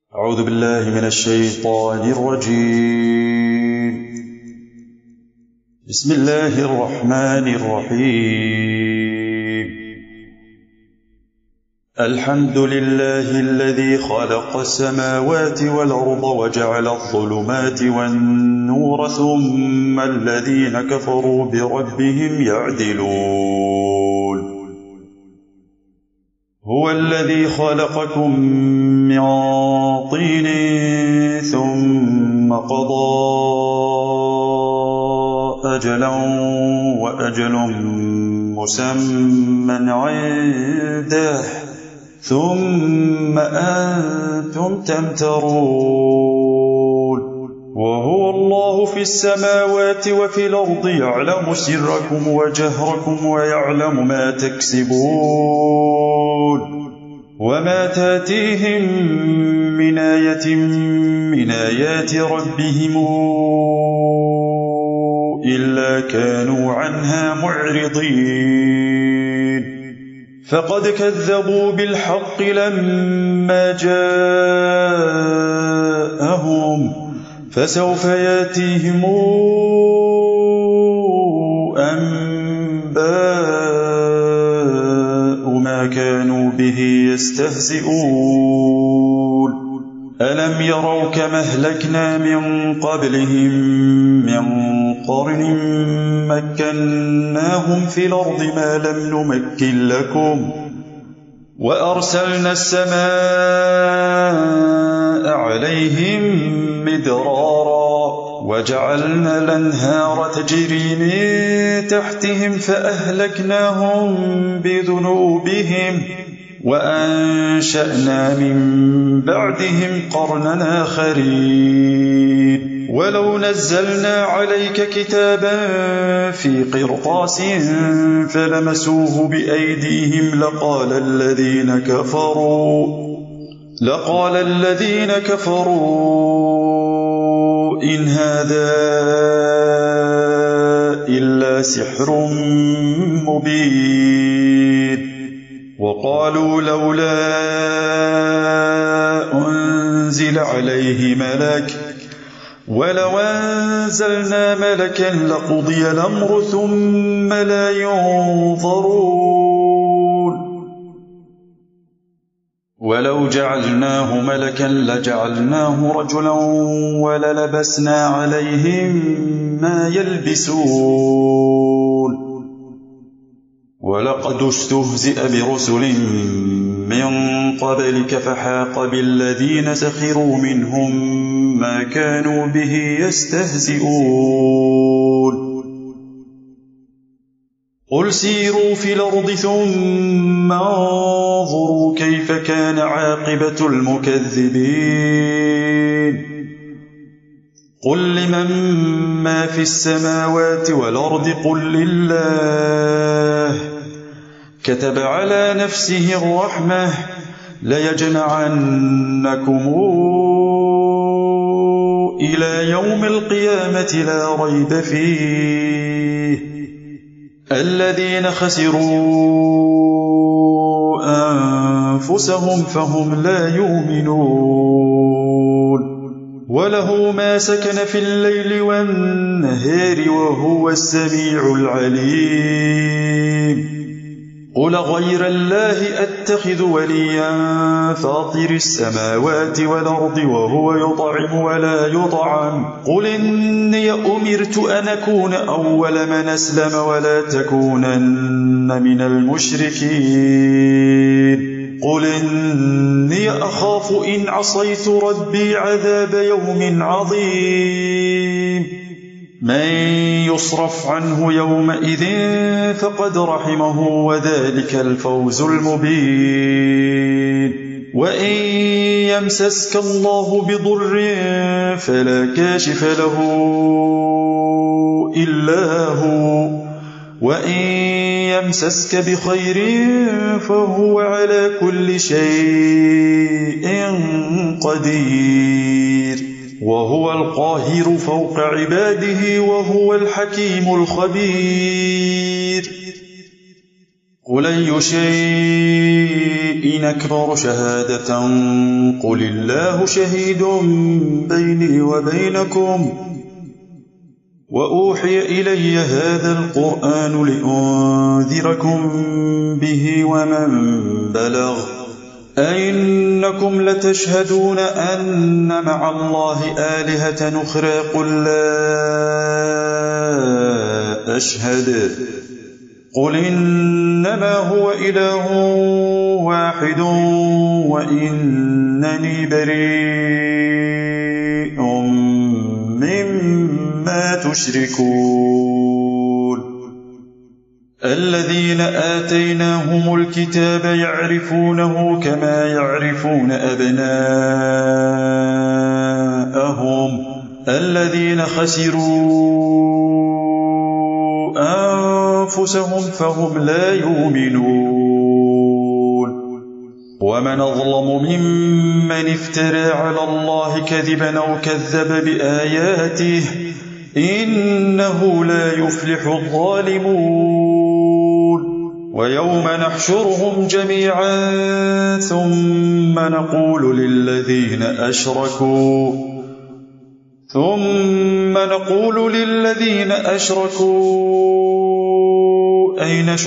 أعوذ بالله من الشيطان الرجيم. بسم الله الرحمن الرحيم. الحمد لله الذي خلق السماوات والأرض وجعل الظلمات والنور ثم الذين كفروا بربهم يعدلون. هو الذي خلقكم من طين ثم قضى أجلا وأجل مسمى عنده ثم أنتم تمترون. وهو الله في السماوات وفي الأرض يعلم سركم وجهركم ويعلم ما تكسبون. وما تاتيهم من آية من آيات ربهم إلا كانوا عنها معرضين. فقد كذبوا بالحق لما جاءهم فسوف ياتيهم أنباء ما كانوا به يستهزئون. ألم يروا كما أهلكنا من قبلهم من قرن مكناهم في الأرض ما لم نمكن لكم وأرسلنا السماء عليهم مدرارا وجعلنا الأنهار تجري من تحتهم فأهلكناهم بذنوبهم وأنشأنا من بعدهم قرنا آخرين. ولو نزلنا عليك كتابا في قرطاس فلمسوه بأيديهم لقال الذين كفروا إن هذا إلا سحر مبين. وقالوا لولا أنزل عليه ملك ولو أنزلنا ملكا لقضي الأمر ثم لا ينظرون. ولو جعلناه ملكا لجعلناه رجلا وللبسنا عليهم ما يلبسون. ولقد استهزئ برسل من قبلك فحاق بالذين سخروا منهم ما كانوا به يستهزئون. قل سيروا في الأرض ثم انظروا كيف كان عاقبة المكذبين. قل لمن ما في السماوات والأرض قل لله كتب على نفسه الرحمة ليجمعنكم إلى يوم القيامة لا ريب فيه. الذين خسروا أنفسهم فهم لا يؤمنون. وله ما سكن في الليل والنهار وهو السميع العليم. قل غير الله أتخذ وليا فاطر السماوات والأرض وهو يطعم ولا يطعم. قل إني أمرت أن أكون أول من أسلم ولا تكونن من المشركين. قل إني أخاف إن عصيت ربي عذاب يوم عظيم. من يصرف عنه يومئذ فقد رحمه وذلك الفوز المبين. وإن يمسسك الله بضر فلا كاشف له إلا هو وإن يمسسك بخير فهو على كل شيء قدير. وهو القاهر فوق عباده وهو الحكيم الخبير. قل أي شيء أكبر شهادة قل الله شهيد بيني وبينكم وأوحي إلي هذا القرآن لأنذركم به ومن بلغ أئنكم لتشهدون أن مع الله آلهة أخرى قل لا أشهد قل إنما هو إله واحد وإنني بريء مما تشركون الذين آتيناهم الكتاب يعرفونه كما يعرفون أبناءهم الذين خسروا أنفسهم فهم لا يؤمنون ومن أظلم ممن افترى على الله كذبا أو كذب بآياته إنه لا يفلح الظالمون ويوم نحشرهم جميعا ثم نقول للذين أشركوا أين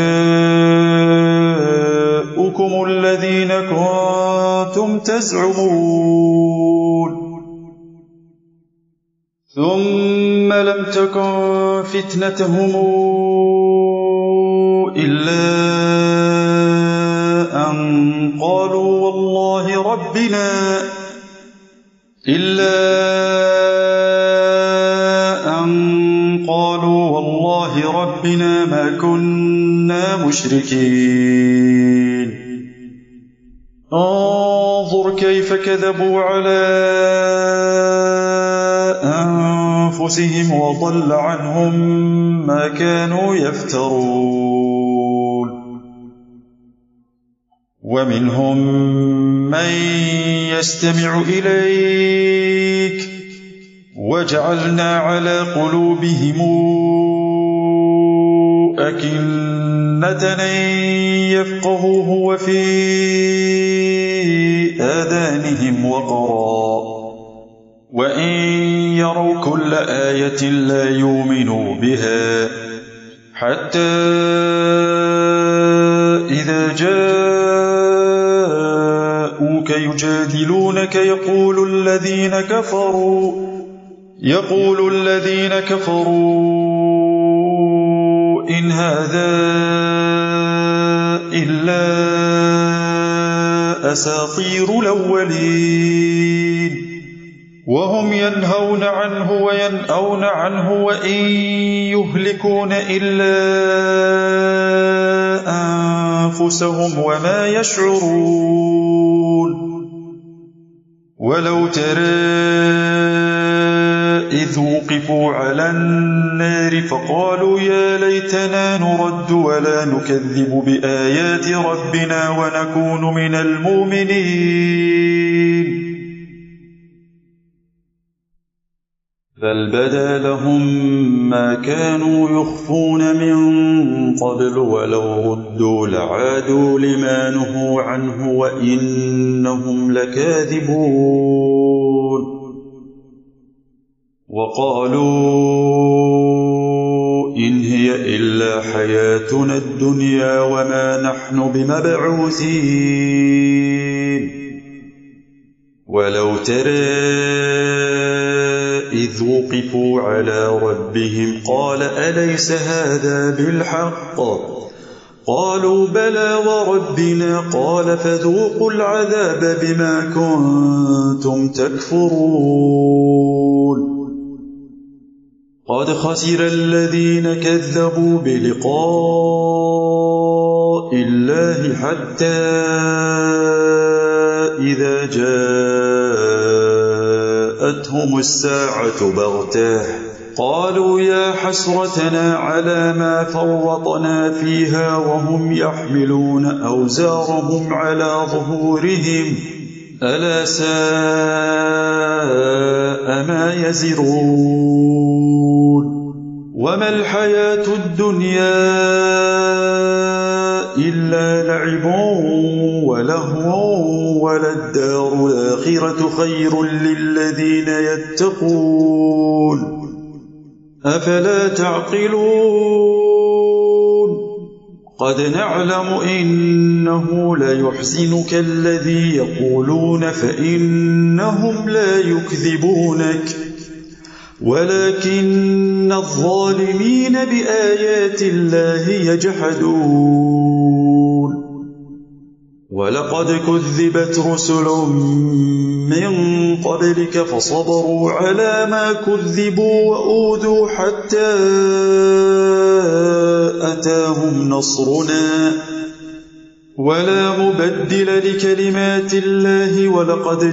شركاؤكم الذين كنتم تزعمون ثم لم تكن فتنتهم إلا أن قالوا والله ربنا ما كنا مشركين انظر كيف كذبوا على أنفسهم وضل عنهم ما كانوا يفترون ومنهم من يستمع إليك وجعلنا على قلوبهم أكنة أن يفقهوه وفي آذانهم وقرا وإن يروا كل آية لا يؤمنوا بها حتى إذا جاءوك يجادلونك يقول الذين كفروا إن هذا إلا أساطير الأولين وهم ينهون عنه وينأون عنه وإن يهلكون إلا أنفسهم وما يشعرون ولو ترى إذ وقفوا على النار فقالوا يا ليتنا نرد ولا نكذب بآيات ربنا ونكون من المؤمنين بل بدا لهم ما كانوا يخفون من قبل ولو ردوا لعادوا لما نهوا عنه وإنهم لكاذبون وقالوا إن هي إلا حياتنا الدنيا وما نحن بمبعوثين ولو ترى إذ وقفوا على ربهم قال أليس هذا بالحق قالوا بلى وربنا قال فذوقوا العذاب بما كنتم تكفرون قد خسر الذين كذبوا بلقاء الله حتى إذا جاءتهم الساعة بغتة قالوا يا حسرتنا على ما فرطنا فيها وهم يحملون أوزارهم على ظهورهم ألا ساء ما يزرون وما الحياة الدنيا إلا لعب ولهو وللدار الآخرة خير للذين يتقون أفلا تعقلون قد نعلم إنه ليحزنك الذي يقولون فإنهم لا يكذبونك ولكن الظالمين بآيات الله يجحدون ولقد كذبت رسل من قبلك فصبروا على ما كذبوا وأوذوا حتى أتاهم نصرنا ولا مبدل لكلمات الله ولقد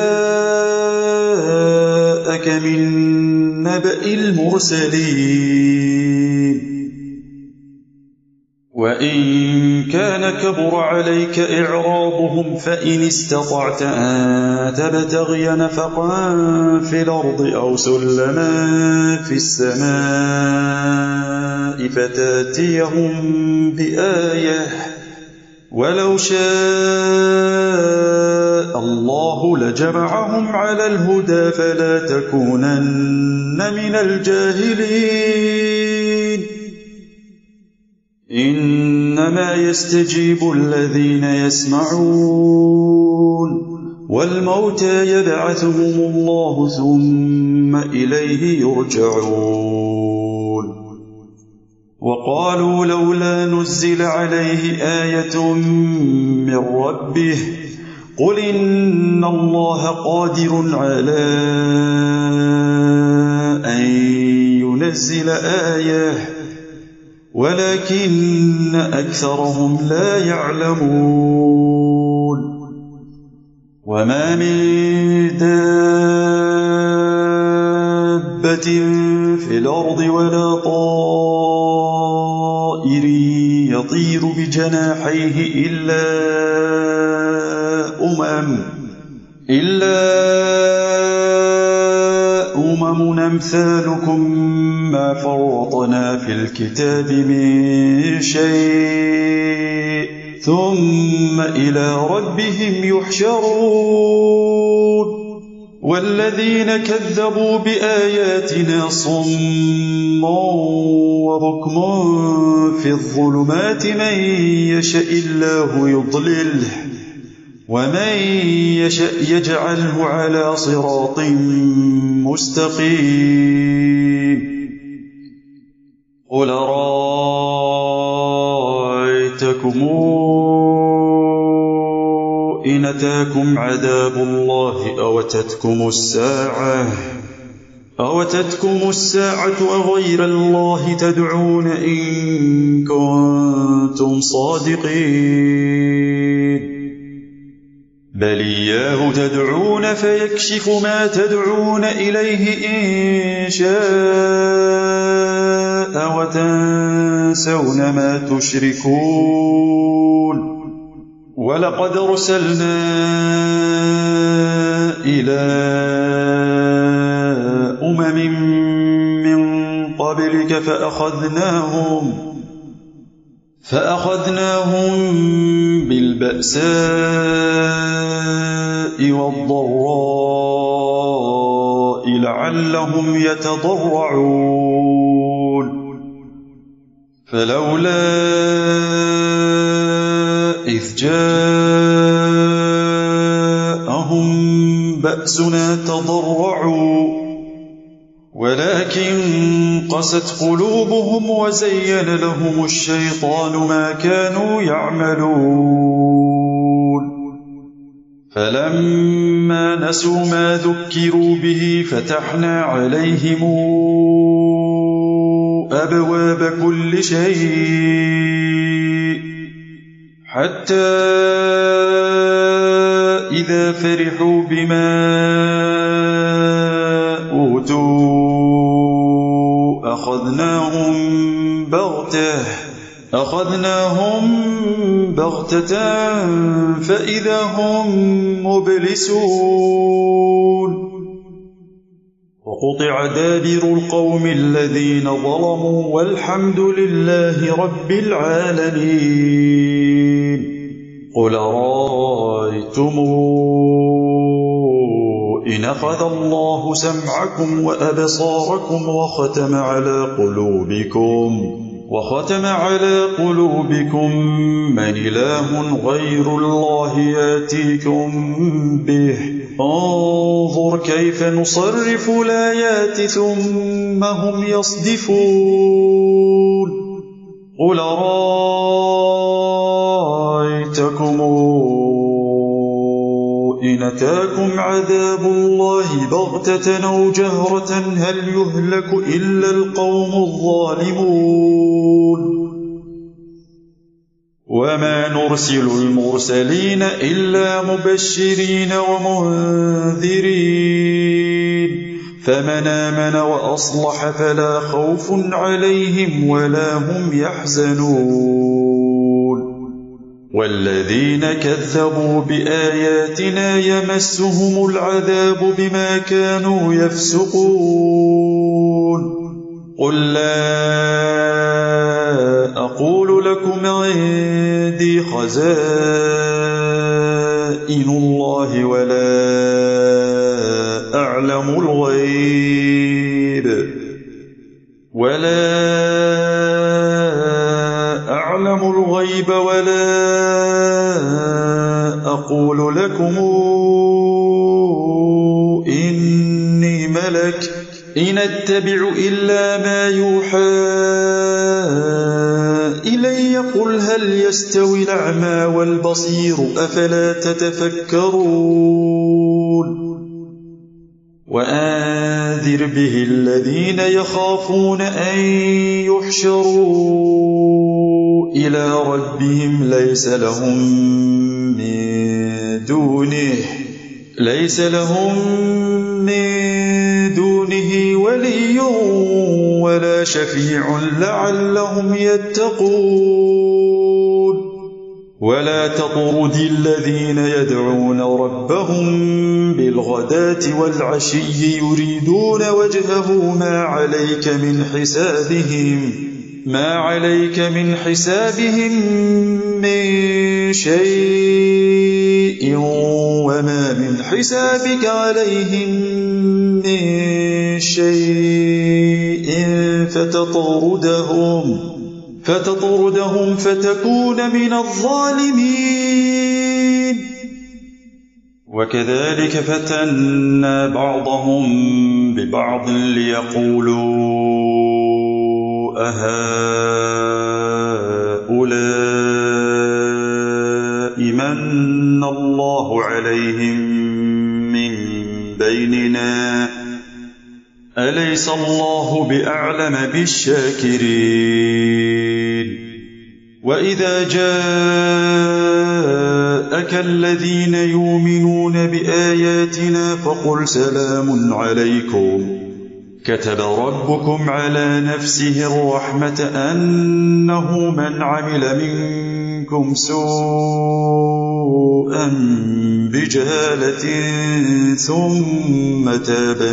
جاءك من نبأ المرسلين وإن كان كبر عليك إعراضهم فإن استطعت أن تبتغي نفقا في الأرض أو سلما في السماء فتاتيهم بآية ولو شاء الله لجمعهم على الهدى فلا تكونن من الجاهلين إنما يستجيب الذين يسمعون والموتى يبعثهم الله ثم إليه يرجعون وقالوا لولا نزل عليه آية من ربه قل إن الله قادر على أن ينزل آية ولكن أكثرهم لا يعلمون وما من دابة في الأرض ولا طائر يطير بجناحيه إلا أمم أمثالكم ما فرطنا في الكتاب من شيء ثم إلى ربهم يحشرون والذين كذبوا بآياتنا صم وبكم في الظلمات من يشاء الله يضلله ومن يشاء يجعله على صراط مستقيم قل رأيتكم إن أتاكم عذاب الله أوتتكم الساعة أغير الله تدعون إن كنتم صادقين بل إياه تدعون فيكشف ما تدعون إليه إن شاء وتنسون ما تشركون ولقد أرسلنا إلى أمم من قبلك فأخذناهم بالبأساء والضراء لعلهم يتضرعون فلولا إذ جاءهم بأسنا تضرعوا ولكن قست قلوبهم وزين لهم الشيطان ما كانوا يعملون فلما نسوا ما ذكروا به فتحنا عليهم أبواب كل شيء حتى إذا فرحوا بما أوتوا أخذناهم بغتة فإذا هم مبلسون وقطع دابر القوم الذين ظلموا والحمد لله رب العالمين. قل رأيتم إن أخذ الله سمعكم وأبصاركم وختم على قلوبكم من إله غير الله ياتيكم به. انظر كيف نصرف الآيات ثم هم يصدفون. قل رأيتكم إن أتاكم عذاب الله بغتة أو جهرة هل يهلك إلا القوم الظالمون. وما نرسل المرسلين إلا مبشرين ومنذرين فمن آمن وأصلح فلا خوف عليهم ولا هم يحزنون. والذين كذبوا بآياتنا يمسهم العذاب بما كانوا يفسقون. قل لا أقول لكم عندي خزائن الله ولا أعلم الغيب ولا أقول لكم إني ملك إن أتبع إلا ما يوحى إلي. قل هل يستوي الأعمى والبصير أفلا تتفكرون. وأنذر به الذين يخافون أن يحشروا إلى ربهم ليس لهم من دونه ولي ولا شفيع لعلهم يتقون. ولا تطرد الذين يدعون ربهم بالغداة والعشي يريدون وجهه ما عليك من حسابهم من شيء وما من حسابك عليهم من شيء فتطردهم فتكون من الظالمين. وكذلك فتنا بعضهم ببعض ليقولوا أهؤلاء من الله عليهم من بيننا أليس الله بأعلم بالشاكرين. وإذا جاءك الذين يؤمنون بآياتنا فقل سلام عليكم كتب ربكم على نفسه الرحمة أنه من عمل منكم سوءا بجهالة ثم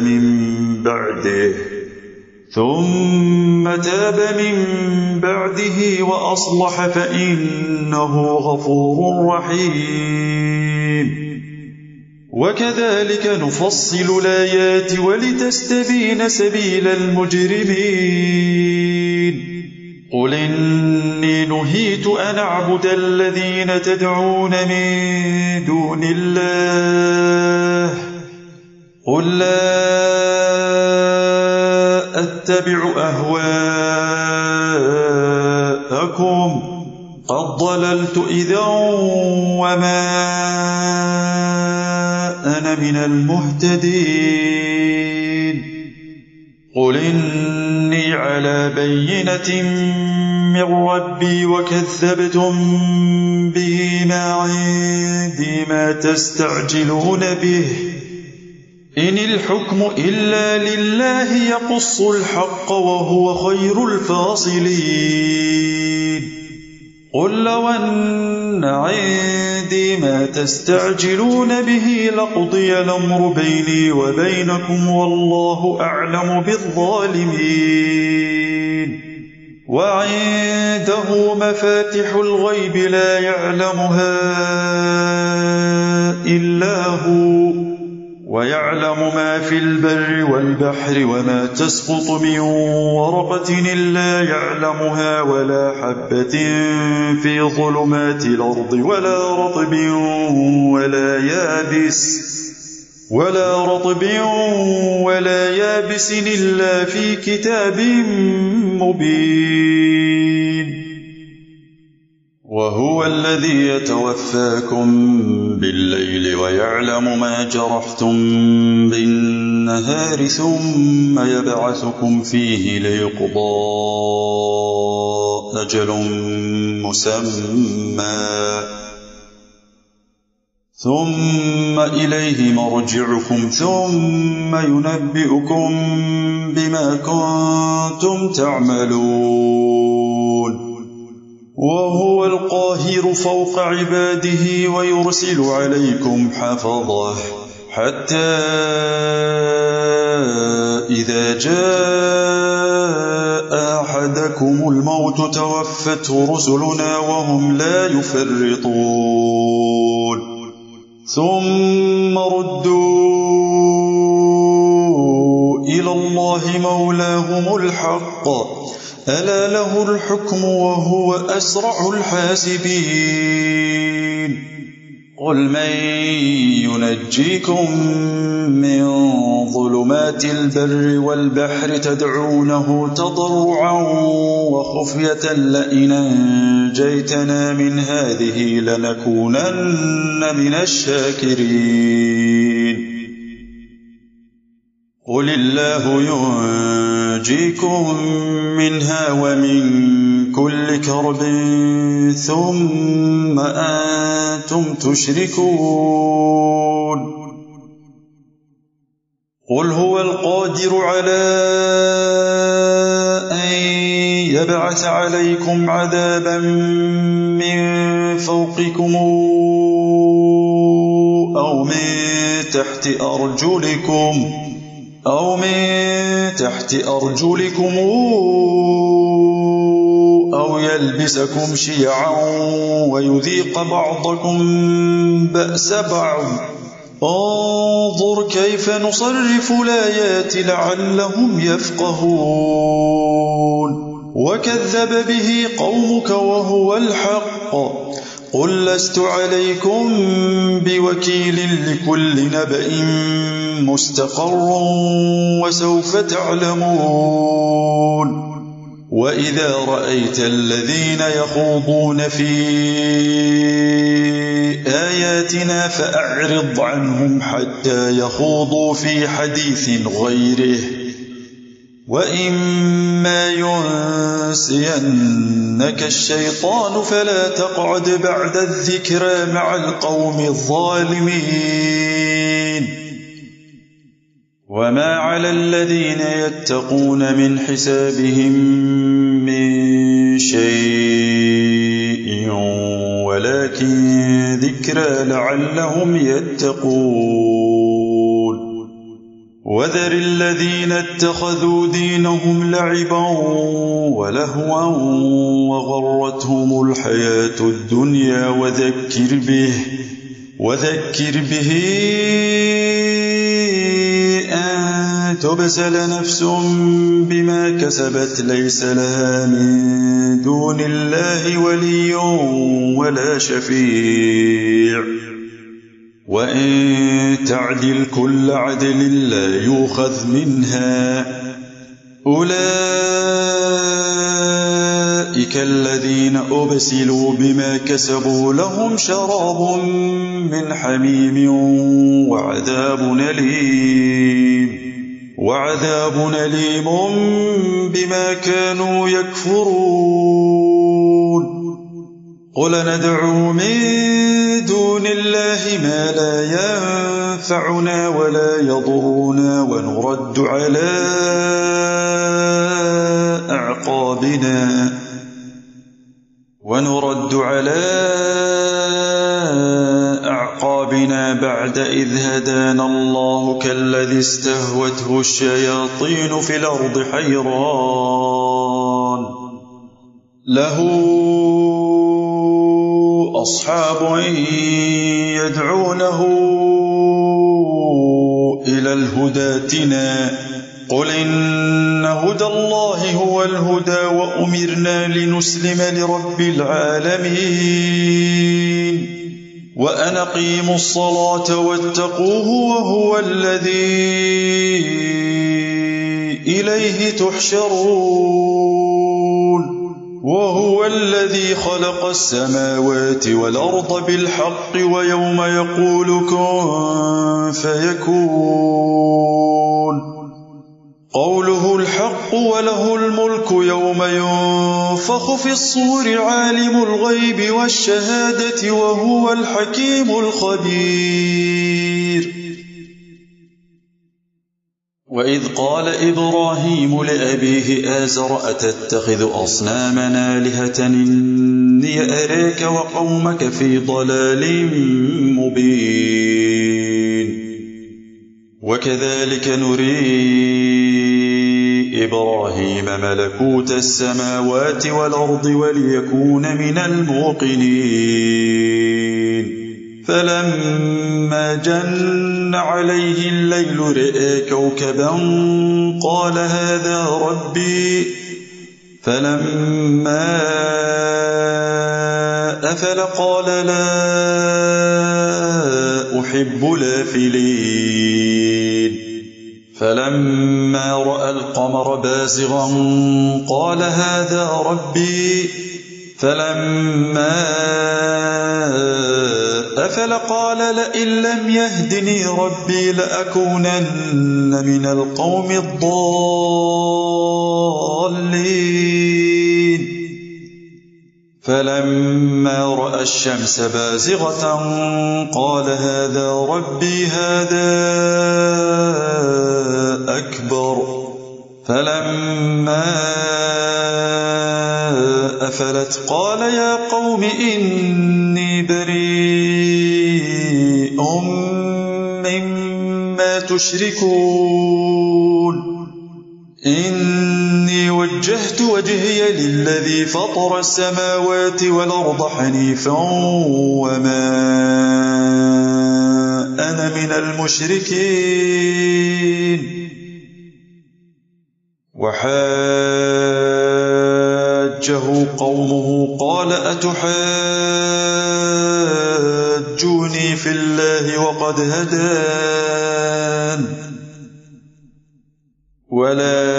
تاب من بعده وأصلح فإنه غفور رحيم. وكذلك نفصل الآيات ولتستبين سبيل المجرمين. قل إني نهيت أن أعبد الذين تدعون من دون الله قل لا أتبع أهواءكم قد ضللت إذا وما أنا من المهتدين. قل إني على بينة من ربي وكذبتم به ما عندي ما تستعجلون به إن الحكم إلا لله يقص الحق وهو خير الفاصلين. قل لو أن عندي ما تستعجلون به لقضي الأمر بيني وبينكم والله أعلم بالظالمين وعنده مفاتح الغيب لا يعلمها إلا هو ويعلم ما في البر والبحر وما تسقط من ورقة إلا يعلمها ولا حبة في ظلمات الأرض ولا رطب ولا يابس إلا في كتاب مبين وهو الذي يتوفاكم بالليل ويعلم ما جرحتم بالنهار ثم يبعثكم فيه ليقضى أجل مسمى ثم إليه مرجعكم ثم ينبئكم بما كنتم تعملون وهو القاهر فوق عباده ويرسل عليكم حفظه حتى إذا جاء أحدكم الموت توفته رسلنا وهم لا يفرطون ثم ردوا إلى الله مولاهم الحق ألا له الحكم وهو أسرع الحاسبين قل من ينجيكم من ظلمات البر والبحر تدعونه تضرعا وخفية لئن أنجيتنا من هذه لنكونن من الشاكرين قل الله ينجيكم منها ومن كل كرب ثم أنتم تشركون قل هو القادر على أن يبعث عليكم عذابا من فوقكم أو من تحت أرجلكم أو يلبسكم شيعا ويذيق بعضكم بأس بعض انظر كيف نصرف الآيات لعلهم يفقهون وكذب به قومك وهو الحق قل لست عليكم بوكيل لكل نبأ مستقر وسوف تعلمون وإذا رأيت الذين يخوضون في آياتنا فأعرض عنهم حتى يخوضوا في حديث غيره وإما ينسينك الشيطان فلا تقعد بعد الذكرى مع القوم الظالمين وما على الذين يتقون من حسابهم من شيء ولكن ذكرى لعلهم يتقون وذر الذين اتخذوا دينهم لعبا ولهوا وغرتهم الحياة الدنيا وذكر به أن تبسل نفس بما كسبت ليس لها من دون الله ولي ولا شفيع وإن تعدل كل عدل لا يؤخذ منها أولئك الذين أبسلوا بما كسبوا لهم شراب من حميم وعذاب أليم بما كانوا يكفرون قل ندعو من دون الله ما لا ينفعنا ولا يضرنا ونرد على ونرد على أعقابنا بعد إذ هدانا الله كالذي استهوته الشياطين في الأرض حيران له أصحاب يدعونه إلى الهدى ائتنا قل إن هدى الله هو الهدى وأمرنا لنسلم لرب العالمين وأن أقيموا الصلاة واتقوه وهو الذي إليه تحشرون وهو الذي خلق السماوات والأرض بالحق ويوم يقول كن فيكون قوله الحق وله الملك يوم ينفخ في الصور عالم الغيب والشهادة وهو الحكيم الخبير وإذ قال إبراهيم لأبيه آزر أتتخذ أصنامنا آلهة إني أراك وقومك في ضلال مبين وكذلك نري إبراهيم ملكوت السماوات والأرض وليكون من الموقنين فلما جن عليه الليل رأى كوكبا قال هذا ربي فلما أفل قال لا أحب الآفلين فلما رأى القمر بازغا قال هذا ربي فلما أفل قال لئن لم يهدني ربي لأكونن من القوم الضالين فلما رأى الشمس بازغة قال هذا ربي هذا أكبر فلما أفلت قال يا قوم إني بريء مما تشركون إني وجهت وجهي للذي فطر السماوات والأرض حنيفا وما أنا من المشركين وحاجه قومه قال أتحاجوني في الله وقد هدان ولا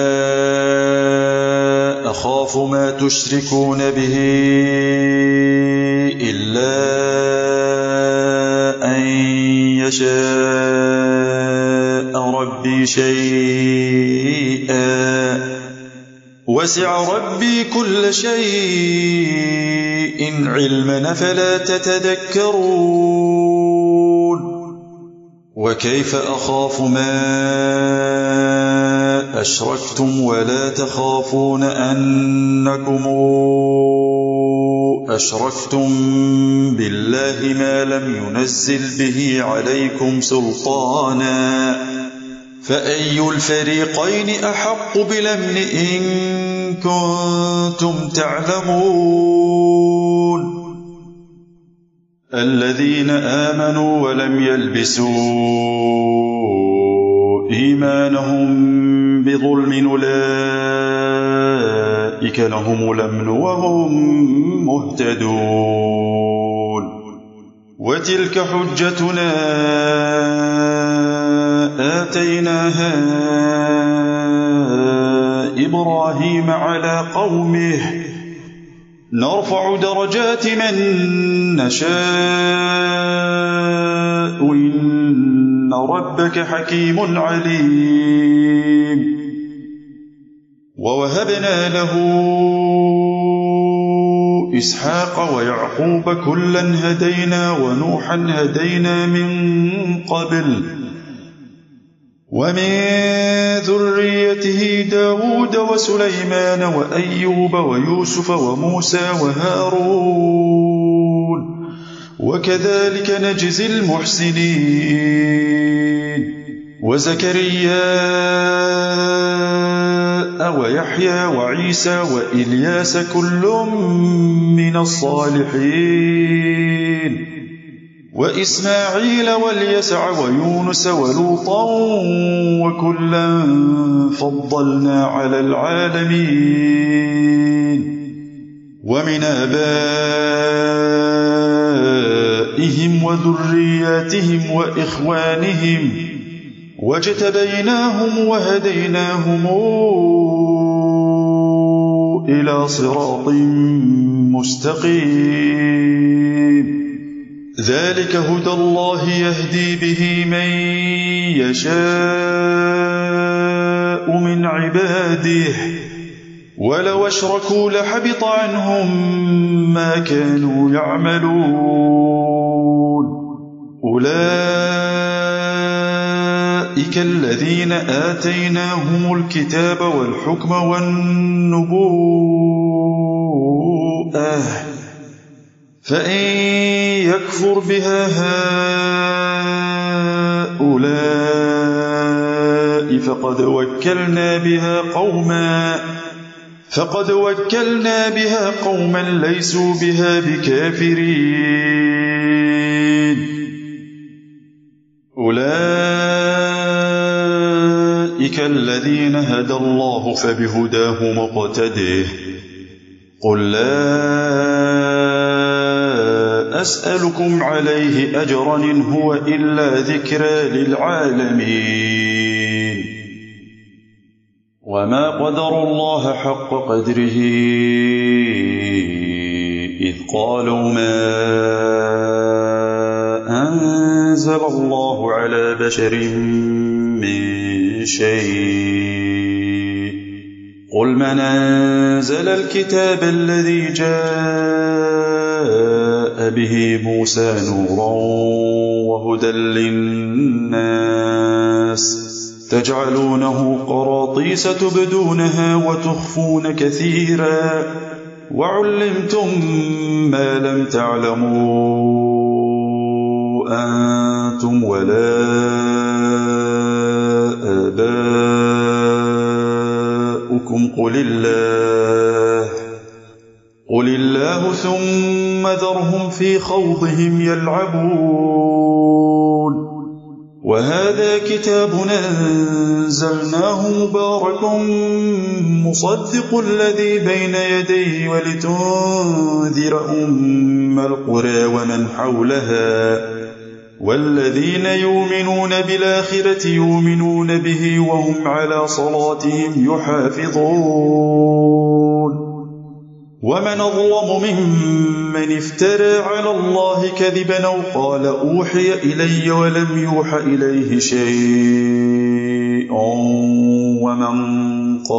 أخاف ما تشركون به إلا أن يشاء ربي شيئا وسع ربي كل شيء علما فلا تتذكرون وكيف أخاف ما أشركتم ولا تخافون أنكم أشركتم بالله ما لم ينزل به عليكم سلطانا فأي الفريقين أحق بالأمن إن كنتم تعلمون الذين آمنوا ولم يلبسوا إيمانهم بظلم أولئك لهم الأمن وهم مهتدون وتلك حجتنا آتيناها إبراهيم على قومه نرفع درجات من نشاء إن ربك حكيم عليم ووهبنا له إسحاق ويعقوب كلا هدينا ونوحا هدينا من قبل ومن ذريته داود وسليمان وأيوب ويوسف وموسى وهارون وكذلك نجزي المحسنين وزكريا ويحيى وعيسى وإلياس كل من الصالحين وإسماعيل واليسع ويونس ولوطا وكلا فضلنا على العالمين ومن آبائهم وذرياتهم وإخوانهم واجتبيناهم وهديناهم إلى صراط مستقيم ذلك هدى الله يهدي به من يشاء من عباده ولو أشركوا لحبط عنهم ما كانوا يعملون أولئك الذين آتيناهم الكتاب والحكم والنبوءة فإن يكفر بها هؤلاء فقد وكلنا بها قوما ليسوا بها بكافرين أولئك الذين هدى الله فبهداه مقتده قل لا أسألكم عليه أجرا إن هو إلا ذكرى للعالمين وما قدروا الله حق قدره إذ قالوا ما أنزل الله على بشر من شيء قل من أنزل الكتاب الذي جاء به موسى نورا وهدى للناس تجعلونه قراطيس تبدونها وتخفون كثيرا وعلمتم ما لم تعلموا أنتم ولا آباؤكم قل الله ثم ذرهم في خوضهم يلعبون وهذا كتاب أنزلناه مبارك مصدق الذي بين يديه ولتنذر أم القرى ومن حولها والذين يؤمنون بالآخرة يؤمنون به وهم على صلاتهم يحافظون ومن أظلم ممن افترى على الله كذبا أو قال أوحي إلي ولم يوح إليه شيء ومن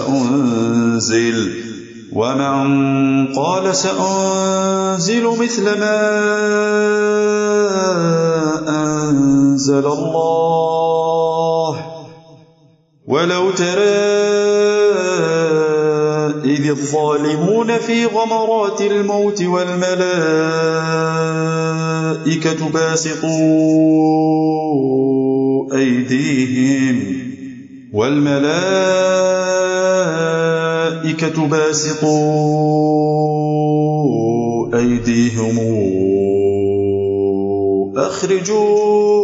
قال سأنزل مثل ما أنزل الله ولو ترى إذ الظالمون في غمرات الموت والملائكة باسطوا أيديهم أخرجوا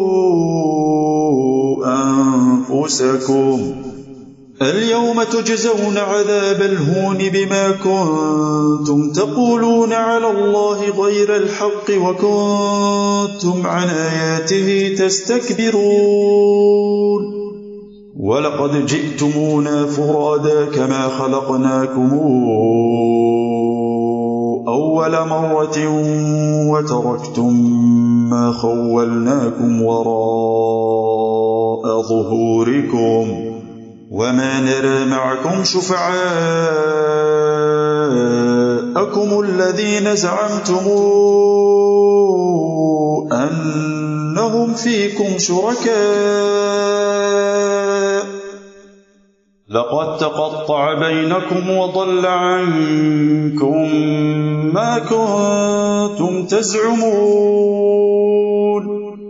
أنفسكم اليوم تجزون عذاب الهون بما كنتم تقولون على الله غير الحق وكنتم عن آياته تستكبرون ولقد جئتمونا فرادا كما خلقناكم أول مرة وتركتم ما خولناكم وراء ظهوركم وما نرى معكم شفعاءكم الذين زعمتم أنهم لهم فيكم شركاء لقد تقطع بينكم وضل عنكم ما كنتم تزعمون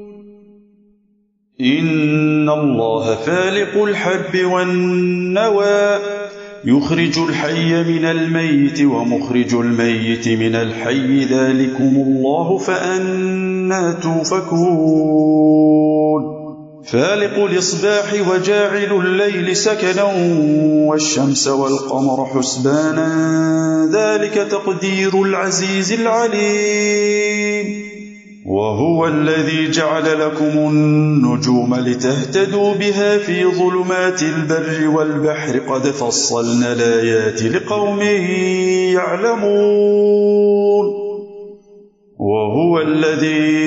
إن الله فالق الحب والنوى يخرج الحي من الميت ومخرج الميت من الحي ذلكم الله فأنى توفكون فالق الإصباح وجاعل الليل سكنا والشمس والقمر حسبانا ذلك تقدير العزيز العليم وهو الذي جعل لكم النجوم لتهتدوا بها في ظلمات البر والبحر قد فصلنا الآيات لقوم يعلمون وهو الذي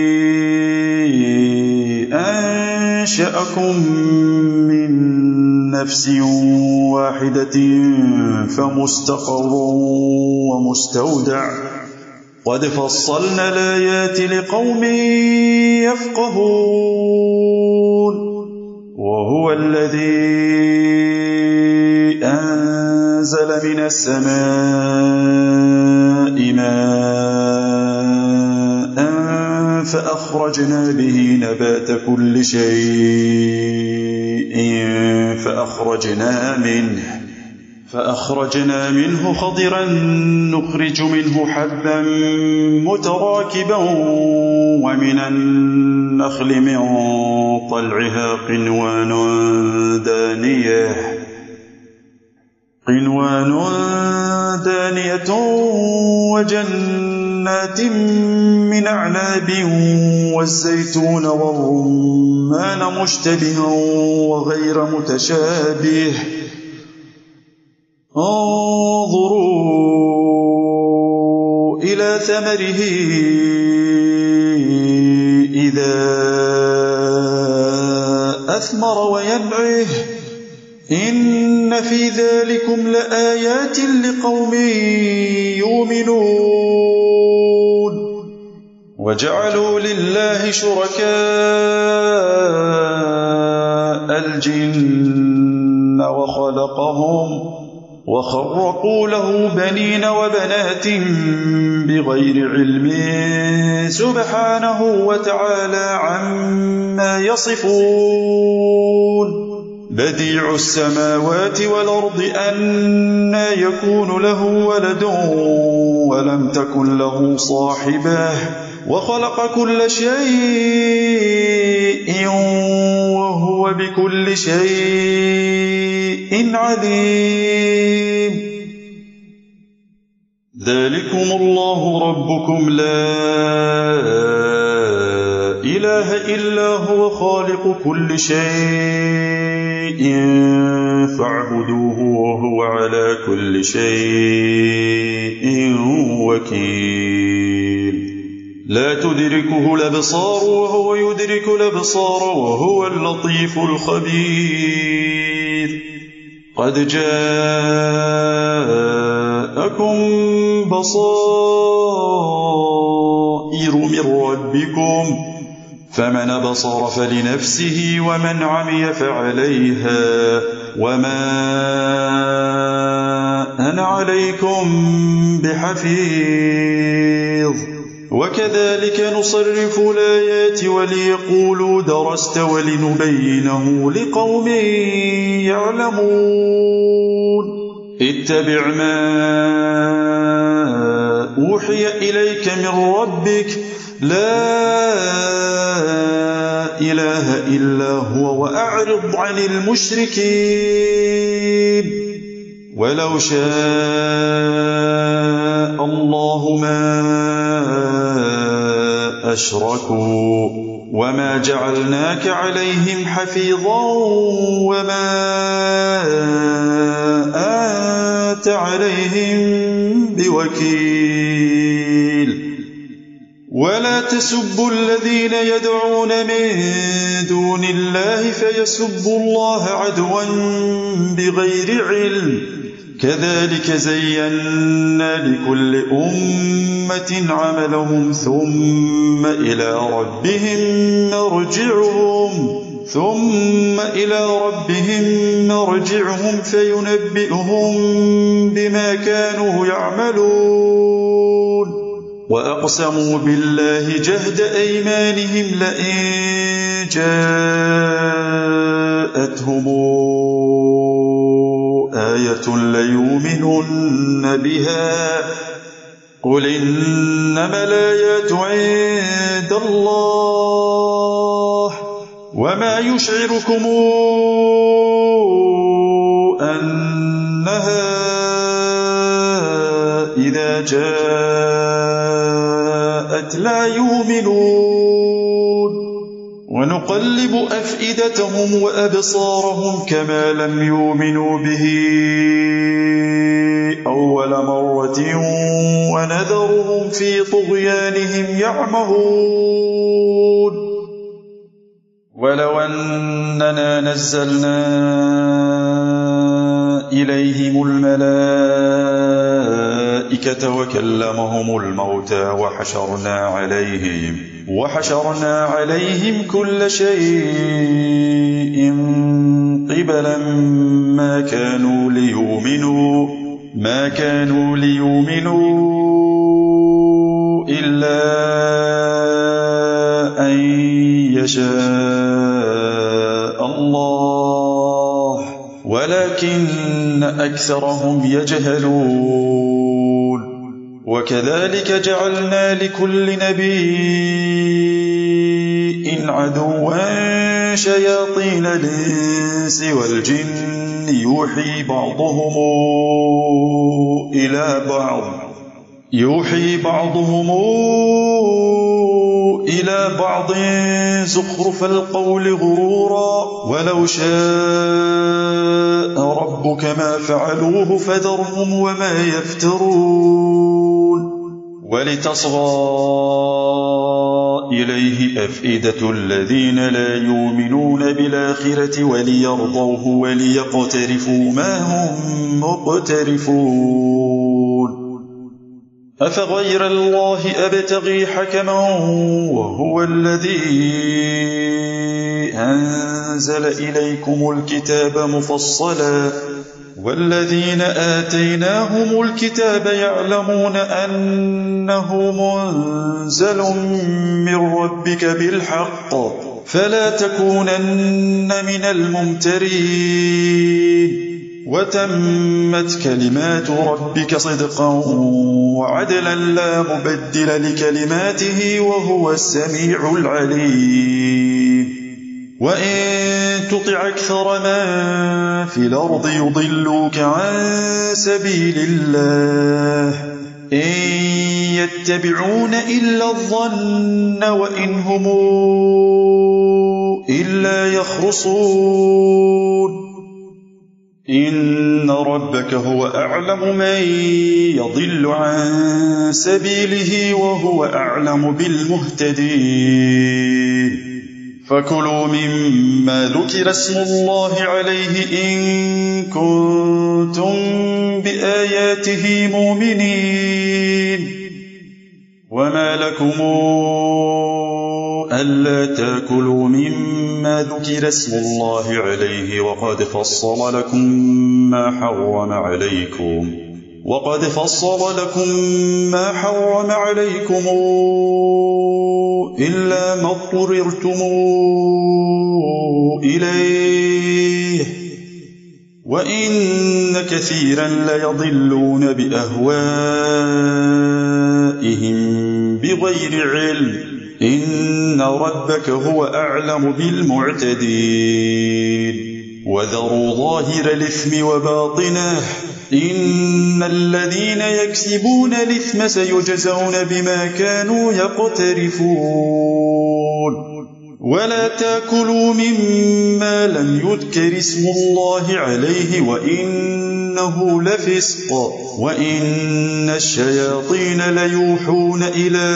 أنشأكم من نفس واحدة فمستقر ومستودع قد فصلنا الآيات لقوم يفقهون وهو الذي أنزل من السماء ماء فأخرجنا به نبات كل شيء فأخرجنا منه خضرا نخرج منه حبا متراكبا ومن النخل من طلعها قنوان دانية وجنات من أعناب والزيتون والرمان مشتبها وغير متشابه انظروا إلى ثمره إذا أثمر وينعه إن في ذلكم لآيات لقوم يؤمنون وجعلوا لله شركاء الجن وخرقوا له بنين وبنات بغير علم سبحانه وتعالى عما يصفون بديع السماوات والأرض أنى يكون له ولد ولم تكن له صاحبة وخلق كل شيء وهو بكل شيء عليم ذلكم الله ربكم لا إله إلا هو خالق كل شيء فاعبدوه وهو على كل شيء وكيل لا تدركه الأبصار وهو يدرك الأبصار وهو اللطيف الخبير قد جاءكم بصائر من ربكم فمن بصر فلنفسه ومن عمي فعليها وما أنا عليكم بحفيظ وكذلك نصرف الآيات وليقولوا درست ولنبينه لقوم يعلمون اتبع ما أوحي إليك من ربك لا إله إلا هو وأعرض عن المشركين ولو شاء الله ما أشركوا وما جعلناك عليهم حفيظا وما أنت عليهم بوكيل ولا تسبوا الذين يدعون من دون الله فيسبوا الله عدوا بغير علم كذلك زينا لكل أمة عملهم ثم إلى ربهم مرجعهم فينبئهم بما كانوا يعملون وأقسموا بالله جهد أيمانهم لئن جاءتهم آية ليؤمنن بها قل إنما الآيات عند الله وما يشعركم أنها إذا جاءت لا يؤمنون ونقلب أفئدتهم وأبصارهم كما لم يؤمنوا به أول مرة ونذرهم في طغيانهم يعمهون ولو أننا نزلنا إليهم الملائكة وكلمهم الموتى وحشرنا عليهم كل شيء قبلا ما كانوا ليؤمنوا إلا أن يشاء الله ولكن أكثرهم يجهلون وكذلك جعلنا لكل نبي عدوا شياطين الإنس والجن يوحي بعضهم إلى بعض زخرف القول غرورا ولو شاء ربك ما فعلوه فذرهم وما يفترون ولتصغى إليه أفئدة الذين لا يؤمنون بالآخرة وليرضوه وليقترفوا ما هم مقترفون أفغير الله أبتغي حكما وهو الذي أنزل إليكم الكتاب مفصلا والذين آتيناهم الكتاب يعلمون أنه منزل من ربك بالحق فلا تكونن من الممترين وتمت كلمات ربك صدقا وعدلا لا مبدل لكلماته وهو السميع العليم وإن تطع أكثر من في الأرض يضلوك عن سبيل الله إن يتبعون إلا الظن وإن هم إلا يخرصون إن ربك هو أعلم من يضل عن سبيله وهو أعلم بالمهتدين فكلوا مما ذكر اسم الله عليه إن كنتم بآياته مؤمنين وما لكم ألا تأكلوا مما ذكر اسم الله عليه وقد فصل لكم ما حرم عليكم إلا ما اضطررتم إليه وإن كثيرا ليضلون بأهوائهم بغير علم إن ربك هو أعلم بالمعتدين وذروا ظاهر الإثم وباطنه إن الذين يكسبون الإثم سيجزون بما كانوا يقترفون ولا تأكلوا مما لم يذكر اسم الله عليه وإنه لفسق وإن الشياطين ليوحون إلى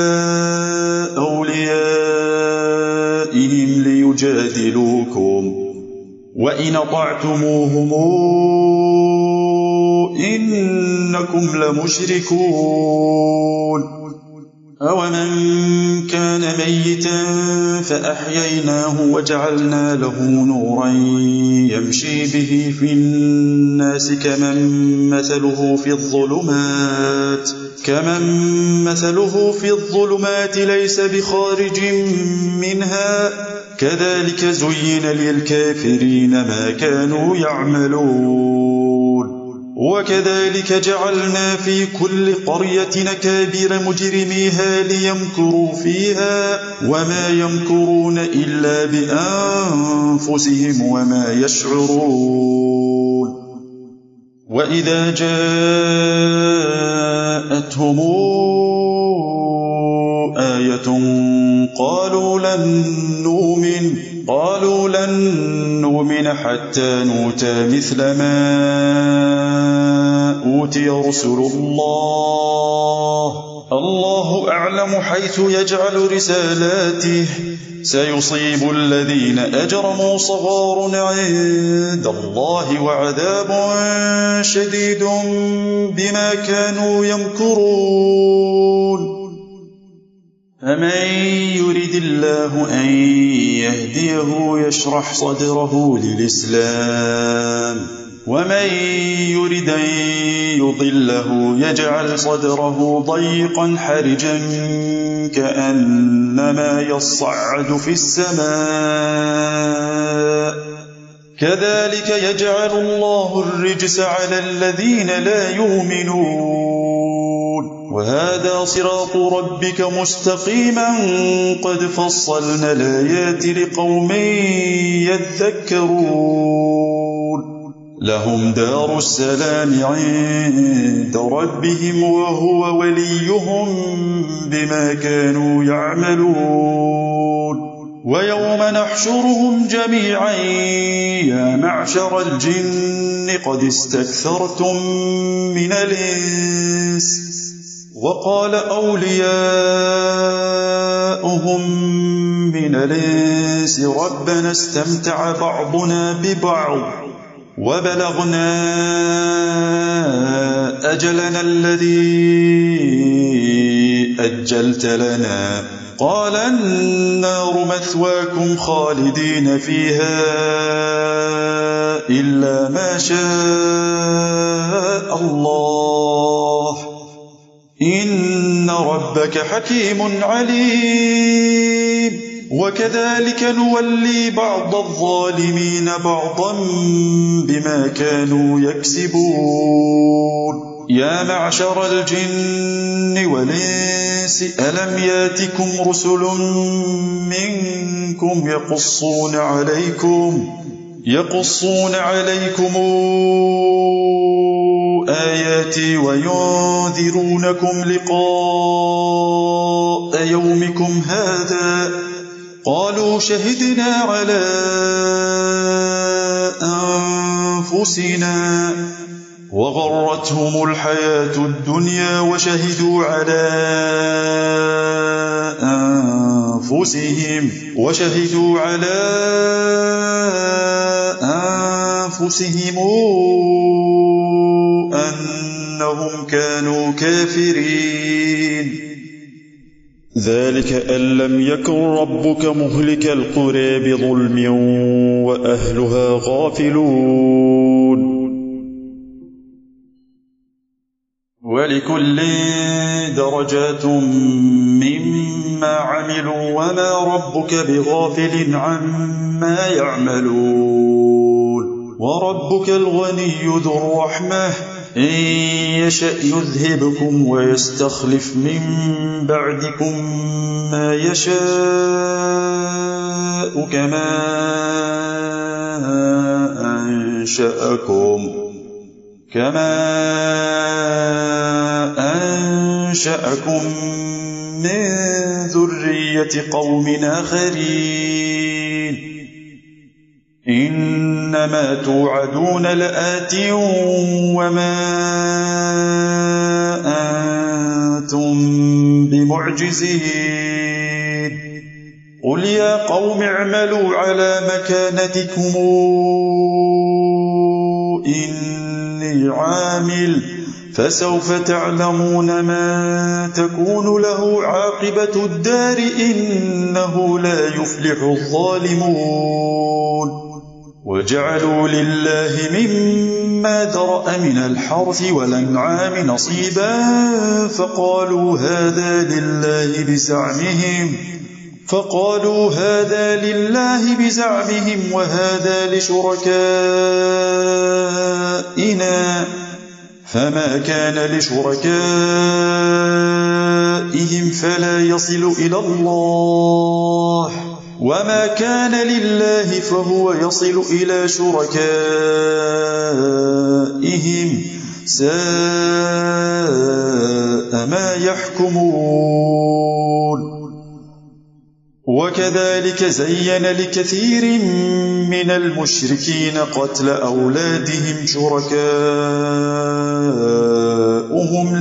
أوليائهم ليجادلوكم وإن أطعتموهم إنكم لمشركون أومن كان ميتا فأحييناه وجعلنا له نورا يمشي به في الناس كمن مثله في الظلمات ليس بخارج منها كذلك زين للكافرين ما كانوا يعملون وكذلك جعلنا في كل قرية أكابر مجرميها ليمكروا فيها وما يمكرون إلا بأنفسهم وما يشعرون وإذا جاءتهم آية قالوا لن نؤمن حتى نؤتى مثل ما أوتي رسل الله أعلم حيث يجعل رسالاته سيصيب الذين أجرموا صغار عند الله وعذاب شديد بما كانوا يمكرون فمن يرد الله أن يهديه يشرح صدره للإسلام ومن يرد أن يضله يجعل صدره ضيقا حرجا كأنما يصعد في السماء كذلك يجعل الله الرجس على الذين لا يؤمنون وهذا صراط ربك مستقيما قد فصلنا الآيات لقوم يذكرون لهم دار السلام عند ربهم وهو وليهم بما كانوا يعملون ويوم نحشرهم جميعا يا معشر الجن قد استكثرتم من الإنس وقال أولياؤهم من الإنس ربنا استمتع بعضنا ببعض وبلغنا أجلنا الذي أجلت لنا قال النار مثواكم خالدين فيها إلا ما شاء الله إن ربك حكيم عليم وكذلك نولي بعض الظالمين بعضا بما كانوا يكسبون يا معشر الجن والإنس ألم ياتكم رسل منكم يقصون عليكم آياتي وينذرونكم لقاء يومكم هذا قالوا شهدنا على أنفسنا وغرتهم الحياة الدنيا وشهدوا على أنفسهم أنهم كانوا كافرين ذلك أن لم يكن ربك مهلك القرى بظلم وأهلها غافلون ولكل درجات مما عملوا وما ربك بغافل عما يعملون وربك الغني ذو الرحمة إن يشأ يذهبكم ويستخلف من بعدكم ما يشاء كما أنشأكم من ذرية قوم آخرين إنما توعدون لآت وما أنتم بمعجزين قل يا قوم اعملوا على مكانتكم إني عامل فسوف تعلمون ما تكون له عاقبة الدار إنه لا يفلح الظالمون وجعلوا لله مما ذرأ من الحرث والأنعام نصيبا فقالوا هذا لله بزعمهم وهذا لشركائنا فما كان لشركائهم فلا يصل إلى الله وما كان لله فهو يصل إلى شركائهم ساء ما يحكمون وكذلك زين لكثير من المشركين قتل أولادهم شركاؤهم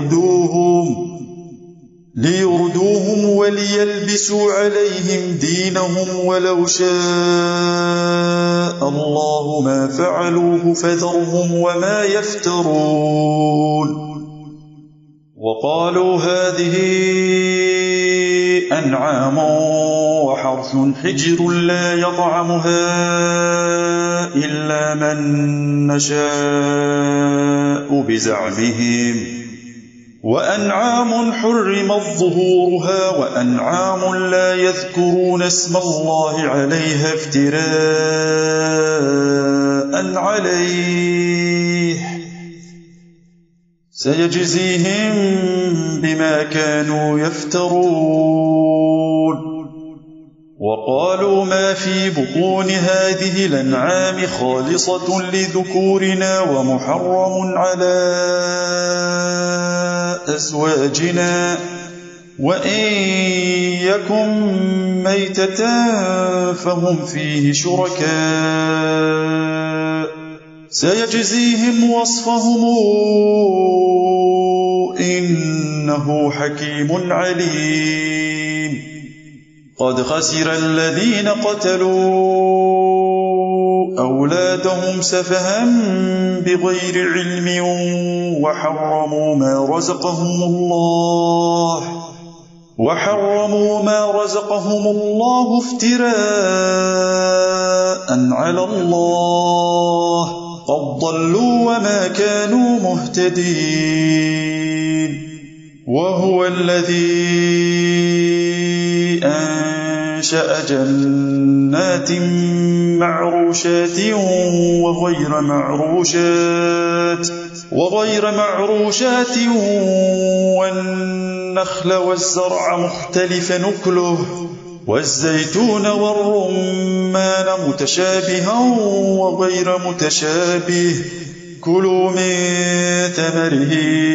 ليردوهم وليلبسوا عليهم دينهم ولو شاء الله ما فعلوه فذرهم وما يفترون وقالوا هذه أنعام وحرث حجر لا يطعمها إلا من نشاء بزعمهم وأنعام حرمت ظهورها وأنعام لا يذكرون اسم الله عليها افتراء عليه سيجزيهم بما كانوا يفترون وقالوا ما في بطون هذه الأنعام خالصة لذكورنا ومحرم على أزواجنا وإن يكن ميتة فهم فيه شركاء سيجزيهم وصفهم إنه حكيم عليم قد خسر الذين قتلوا أولادهم سفها بغير علم وحرموا ما رزقهم الله افتراء على الله قد ضلوا وما كانوا مهتدين وهو الذي أنشأ جنات معروشات وغير معروشات والنخل والزرع مختلف نكله والزيتون والرمان متشابها وغير متشابه كلوا من ثمره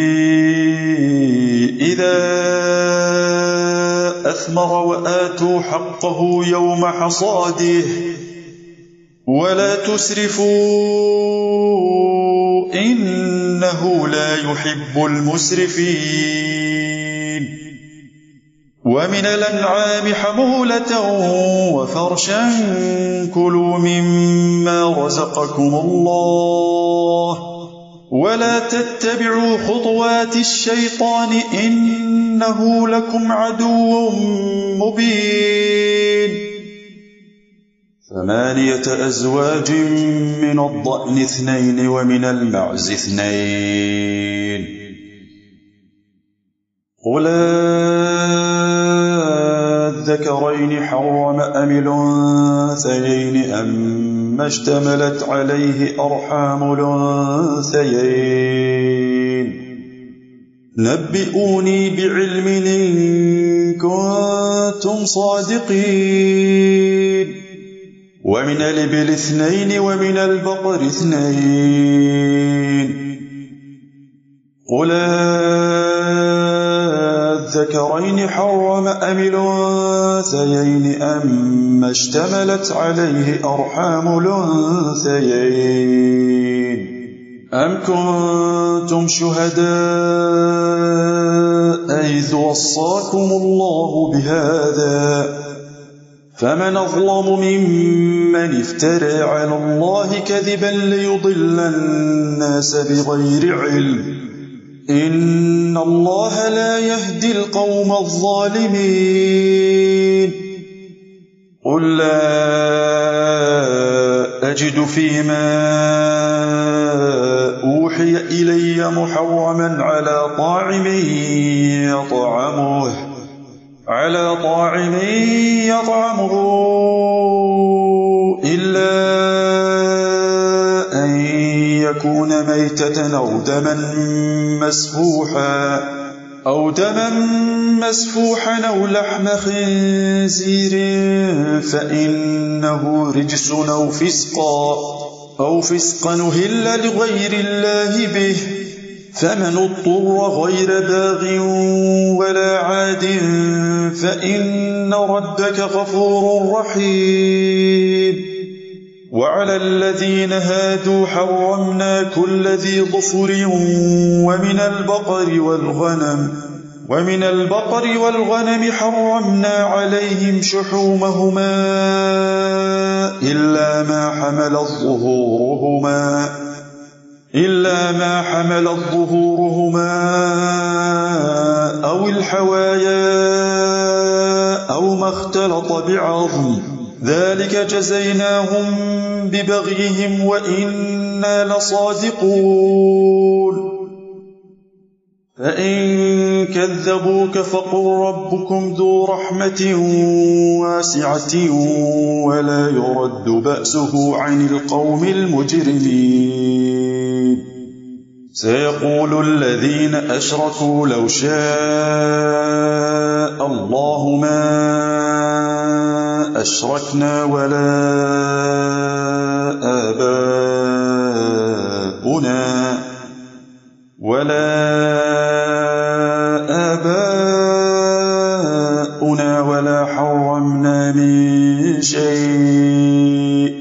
إذا أثمر وآتوا حقه يوم حصاده ولا تسرفوا إنه لا يحب المسرفين ومن الأنعام حمولة وفرشا كلوا مما رزقكم الله ولا تتبعوا خطوات الشيطان إنه لكم عدو مبين 8 أزواج من الضأن 2 ومن المعز 2 قل الذكرين حرم أم الأنثيين أما اشتملت عليه أرحام الأنثيين نبئوني بعلم إن كنتم صادقين ومن الإبل 2 ومن البقر 2 قل الذكرين حرم أم الأنثيين أما اشتملت عليه أرحام الأنثيين أم كنتم شهداء إذ وصاكم الله بهذا فمن أظلم ممن افترى على الله كذبا ليضل الناس بغير علم إن الله لا يهدي القوم الظالمين قل لا أجد فيما أوحي إلي محرما على طاعم يطعمه إلا أن يكون ميتة أو دما مسفوحا أو لحم خنزير فإنه رجس أو فسقا أهل لغير الله به فمن اضطر غير باغ ولا عاد فإن ربك غفور رحيم وعلى الذين هادوا حرمنا كل ذي ظفر ومن البقر والغنم حرمنا عليهم شحومهما إلا ما حملت ظهورهما أو الحوايا أو ما اختلط بعظم ذلك جزيناهم ببغيهم وإنا لصادقون فإن كذبوك فقل ربكم ذو رحمة واسعة ولا يرد بأسه عن القوم المجرمين سيقول الذين أشركوا لو شاء الله ما أشركنا آباؤنا ولا حرمنا من شيء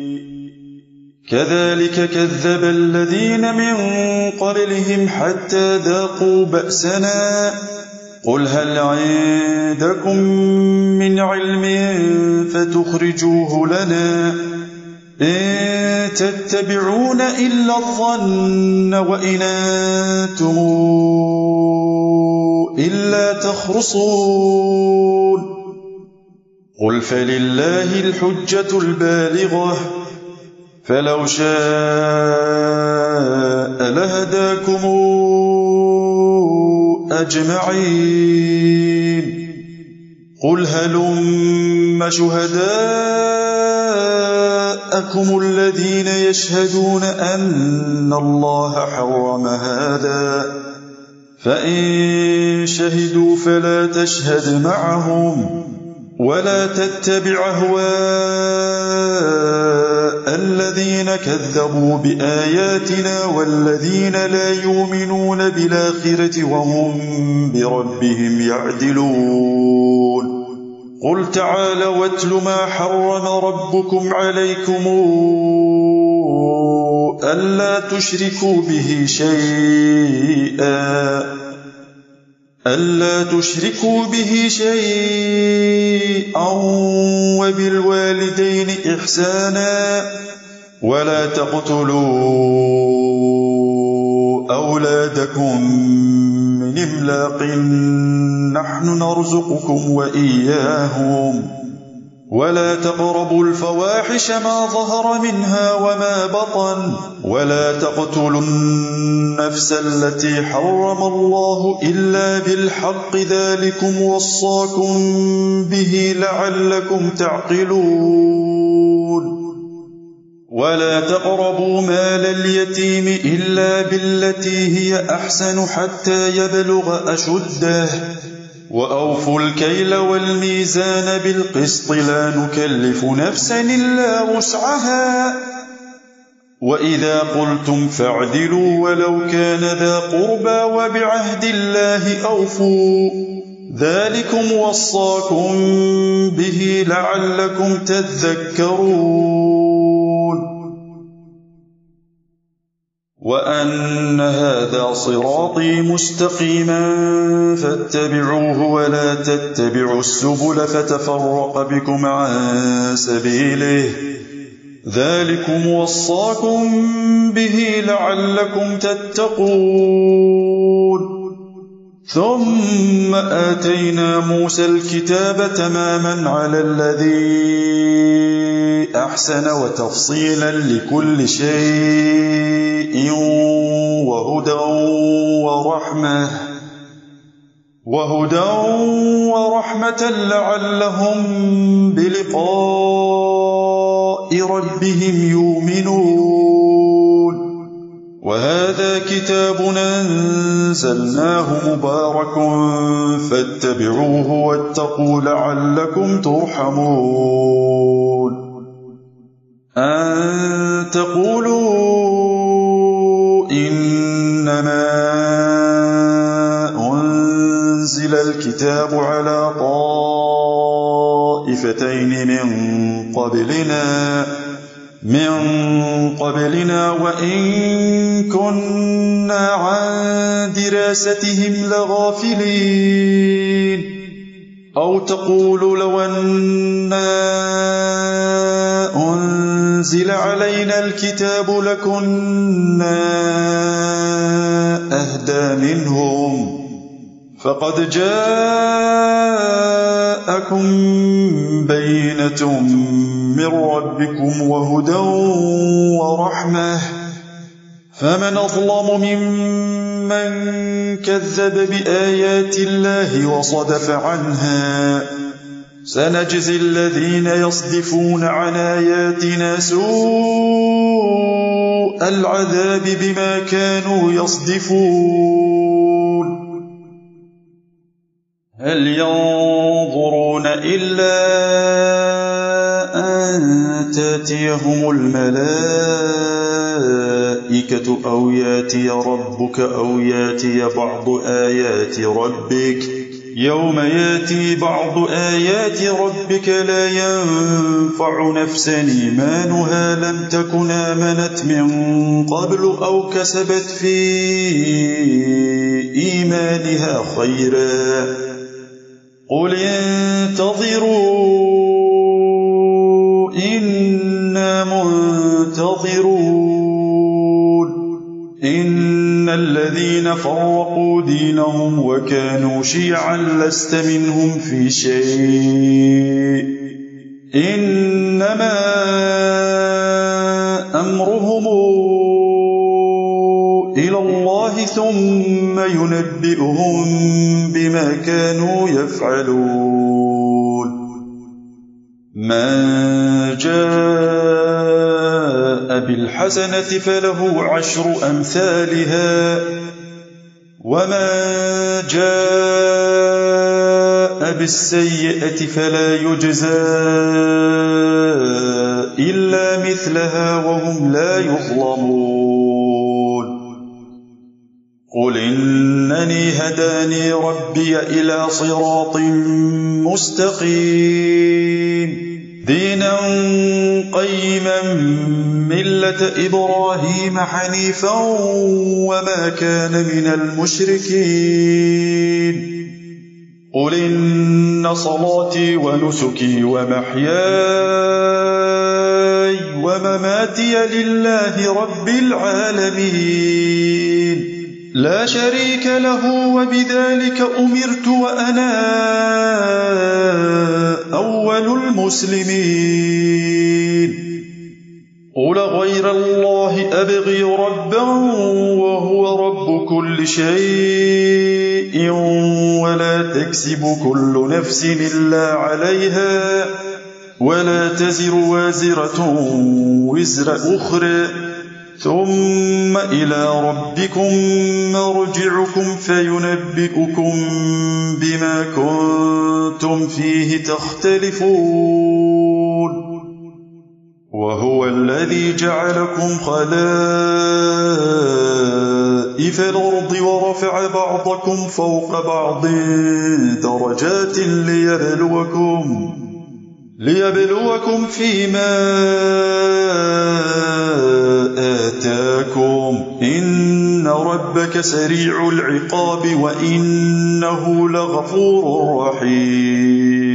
كذلك كذب الذين من قبلهم حتى ذاقوا بأسنا قل هل عندكم من علم فتخرجوه لنا إن تتبعون إلا الظن وإن أنتم إلا تخرصون قل فلله الحجة البالغة فلو شاء لهداكم أجمعين قل هلم شهداءكم الذين يشهدون أن الله حرم هذا فإن شهدوا فلا تشهد معهم ولا تتبع أهواء الذين كذبوا بآياتنا والذين لا يؤمنون بالآخرة وهم بربهم يعدلون قل تعالوا واتل ما حرم ربكم عليكم ألا تشركوا به شيئا وبالوالدين إحسانا ولا تقتلوا أولادكم من إملاق نحن نرزقكم وإياهم ولا تقربوا الفواحش ما ظهر منها وما بطن ولا تقتلوا النفس التي حرم الله إلا بالحق ذلكم وصاكم به لعلكم تعقلون ولا تقربوا مال اليتيم إلا بالتي هي أحسن حتى يبلغ أشده وأوفوا الكيل والميزان بالقسط لا نكلف نفسا إلا وسعها وإذا قلتم فاعدلوا ولو كان ذا قربى وبعهد الله أوفوا ذلكم وصاكم به لعلكم تذكرون وأن هذا صراطي مستقيما فاتبعوه ولا تتبعوا السبل فتفرق بكم عن سبيله ذلكم وصاكم به لعلكم تتقون ثم آتينا موسى الكتاب تماما على الذي أحسن وتفصيلا لكل شيء وهدى ورحمة لعلهم بلقاء ربهم يؤمنون وهذا كتاب أنزلناه مبارك فاتبعوه واتقوا لعلكم ترحمون أن تقولوا إنما أنزل الكتاب على طائفتين من قبلنا وإن كنا عن دراستهم لغافلين أو تقول لو أنا أنزل علينا الكتاب لكنا أهدى منهم فقد جاءكم بينة من ربكم وهدى ورحمة فمن أظلم ممن كذب بآيات الله وصدف عنها سنجزي الذين يصدفون عن آياتنا سوء العذاب بما كانوا يصدفون هل ينظرون إلا أن تأتيهم الملائكة أو يأتي ربك أو يأتي بعض آيات ربك يوم يأتي بعض آيات ربك لا ينفع نفسا إيمانها لم تكن آمنت من قبل أو كسبت في إيمانها خيرا قل انتظروا إنا منتظرون إن الذين فرقوا دينهم وكانوا شيعا لست منهم في شيء إنما أمرهم إلى الله ثم ينبئهم بما كانوا يفعلون من جاء بالحسنة فله 10 أمثالها ومن جاء بالسيئة فلا يجزى إلا مثلها وهم لا يظلمون قل إنني هداني ربي إلى صراط مستقيم دينا قيما ملة إبراهيم حنيفا وما كان من المشركين قل إن صلاتي ونسكي ومحياي ومماتي لله رب العالمين لا شريك له وبذلك أمرت وأنا أول المسلمين قل غير الله أبغي ربا وهو رب كل شيء ولا تكسب كل نفس إلا عليها ولا تزر وازرة وزر أخرى ثم إلى ربكم مرجعكم فينبئكم بما كنتم فيه تختلفون وهو الذي جعلكم خلائف الأرض ورفع بعضكم فوق بعض درجات ليبلوكم فيما آتاكم إن إن ربك سريع العقاب وإنه لغفور رحيم